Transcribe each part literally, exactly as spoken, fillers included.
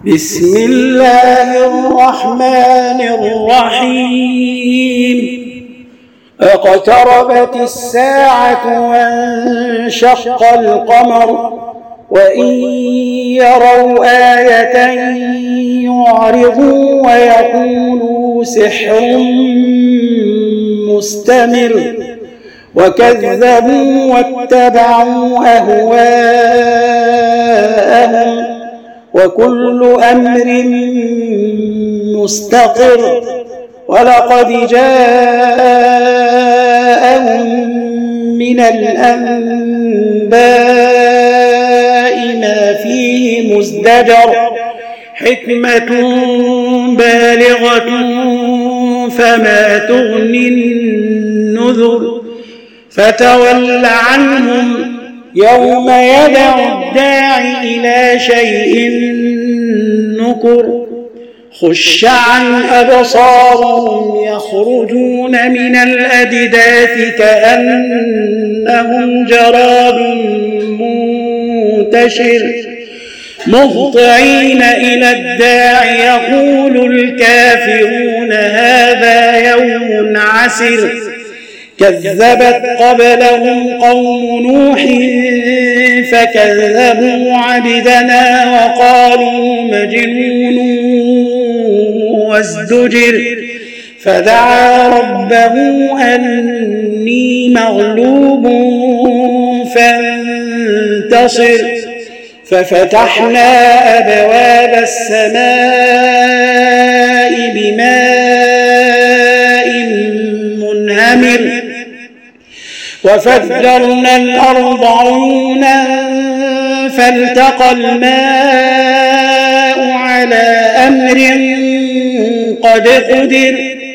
بسم الله الرحمن الرحيم اقتربت الساعة وانشق القمر وإن يروا آية يعرضوا ويقولوا سحر مستمر وكذبوا واتبعوا أهواءهم وكل أمر مستقر ولقد جاءهم من الأنباء ما فيه مزدجر حكمة بالغة فما تغني النذر فتول عنهم يوم يدعو الداعي إلى شيء نكر خش عن أبصارهم يخرجون من الأجداث كأنهم جراد منتشر مهطعين إلى الداعي يقول الكافرون هذا يوم عسر كذبت قبلهم قوم نوح فكذبوا عبدنا وقالوا مجنون وازدجر فدعا ربه أني مغلوب فانتصر ففتحنا أبواب السماء بماء منهمر وفجرنا الأرض عيونا فالتقى الماء على أمر قد قدر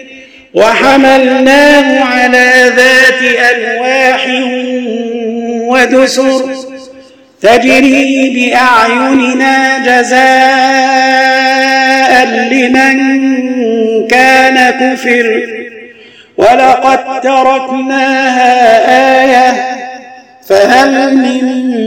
وحملناه على ذات ألواح ودسر تجري بأعيننا جزاء لمن كان كفر ولقد تركناها آية فهل من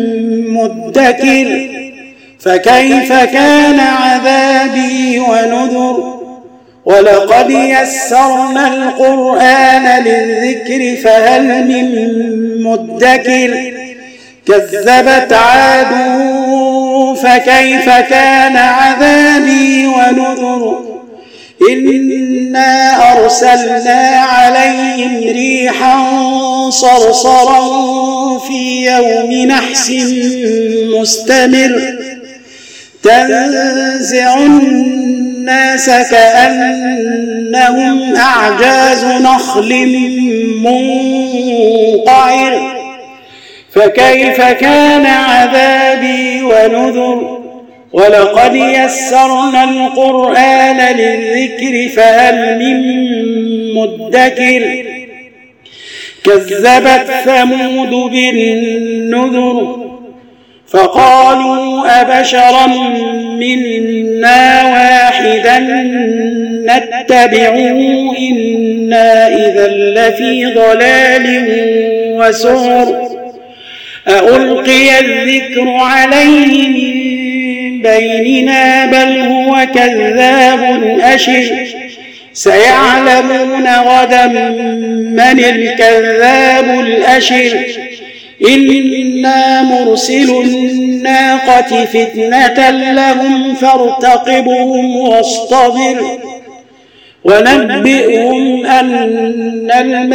مدكر فكيف كان عذابي ونذر ولقد يسرنا القرآن للذكر فهل من مدكر كذبت عاد فكيف كان عذابي ونذر إنا أرسلنا عليهم ريحا صرصرا في يوم نحس مستمر تنزع الناس كأنهم أعجاز نخل منقعر فكيف كان عذابي ونذر ولقد يسرنا القرآن للذكر فهل من مدكر كذبت ثمود بالنذر فقالوا أبشرا منا واحدا نتبعه إنا إذا لفي ضلال وسعر ألقي الذكر عليه من بيننا بل هو كذاب أشر سيعلمون غدا من الكذاب الأشر إنا مرسل الناقة فتنة لهم فارتقبهم واصطبر ونبئهم أن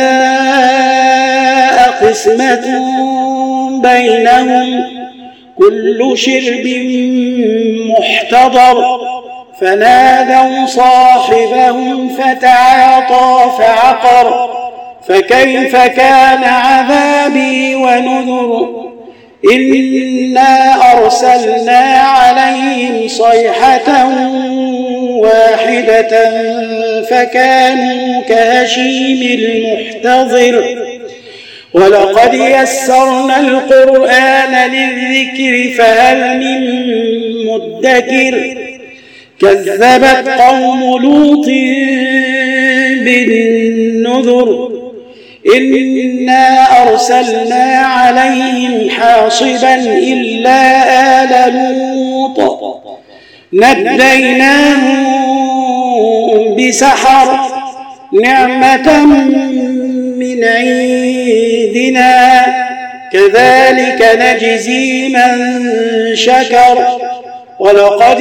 الماء قسمة بينهم كل شرب محتضر فنادوا صاحبهم فتعاطى فعقر فكيف كان عذابي ونذر إنا أرسلنا عليهم صيحة واحدة فكانوا كهشيم المحتضر ولقد يسرنا القرآن للذكر فهل من مدكر كذبت قوم لوط بالنذر إنا أرسلنا عليهم حاصبا إلا آل لوط نجيناهم بسحر نعمة من عندنا كذلك نجزي من شكر ولقد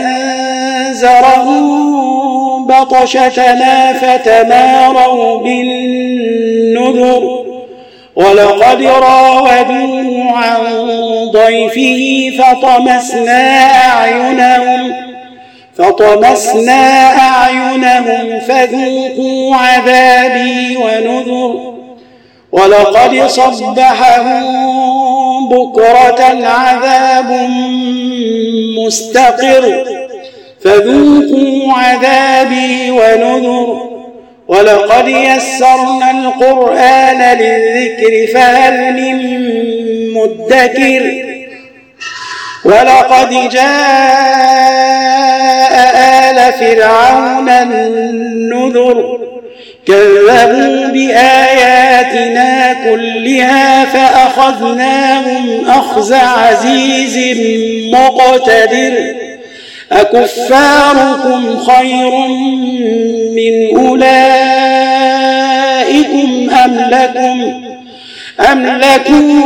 أنذرهم بطشتنا فتماروا بالنذر ولقد راودوه عن ضيفه فطمسنا أعينهم فطمسنا أعينهم فذوقوا عذابي ونذر ولقد صبحهم بكرة عذاب مستقر فذوقوا عذابي ونذر ولقد يسرنا القرآن للذكر فهل من مدكر ولقد جاء آل فرعون النذر كذبوا بآياتنا كلها فأخذناهم أخذ عزيز مقتدر أكفاركم خير من أولئكم أم لكم أم لكم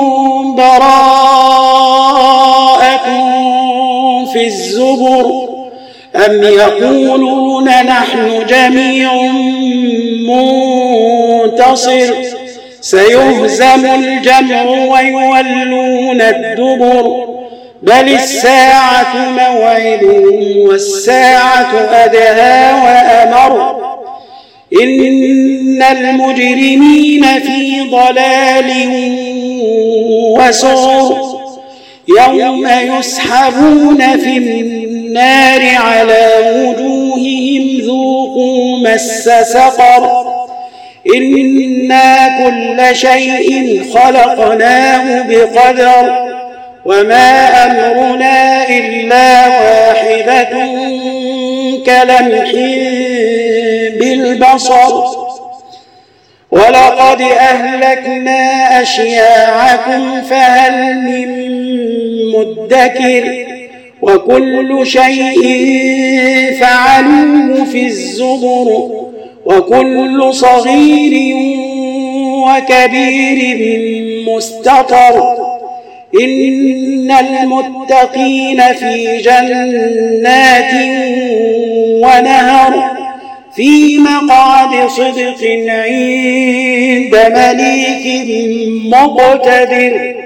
براءة في الزبر أم يقولون نحن جميع منتصر سيهزم الجمع ويولون الدبر بل الساعة موعدهم والساعة أدهى وأمر إن المجرمين في ضلال وسعر يوم يسحبون في النار على وجوههم ذوقوا مس سقر إنا كل شيء خلقناه بقدر وما أمرنا إلا واحدة كلمح بالبصر ولقد أهلكنا أشياعكم فهل من مدكر وكل شيء فعلوه في الزبر وكل صغير وكبير مستطر إن المتقين في جنات ونهر في مقعد صدق عند مليك مقتدر